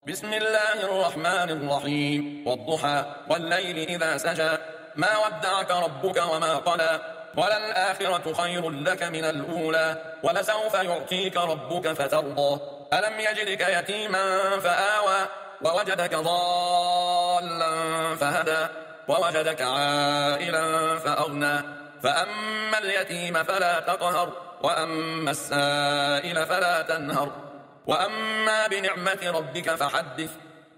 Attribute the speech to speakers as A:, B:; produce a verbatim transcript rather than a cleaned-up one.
A: بسم الله الرحمن الرحيم والضحى والليل إذا سجى ما ودعك ربك وما قلى وللآخرة خير لك من الأولى ولسوف يعطيك ربك فترضى ألم يجدك يتيما فآوى ووجدك ضالا فهدى ووجدك عائلا فأغنى فأما اليتيم فلا تقهر وأما السائل فلا تنهر وأما بنعمة ربك فحدث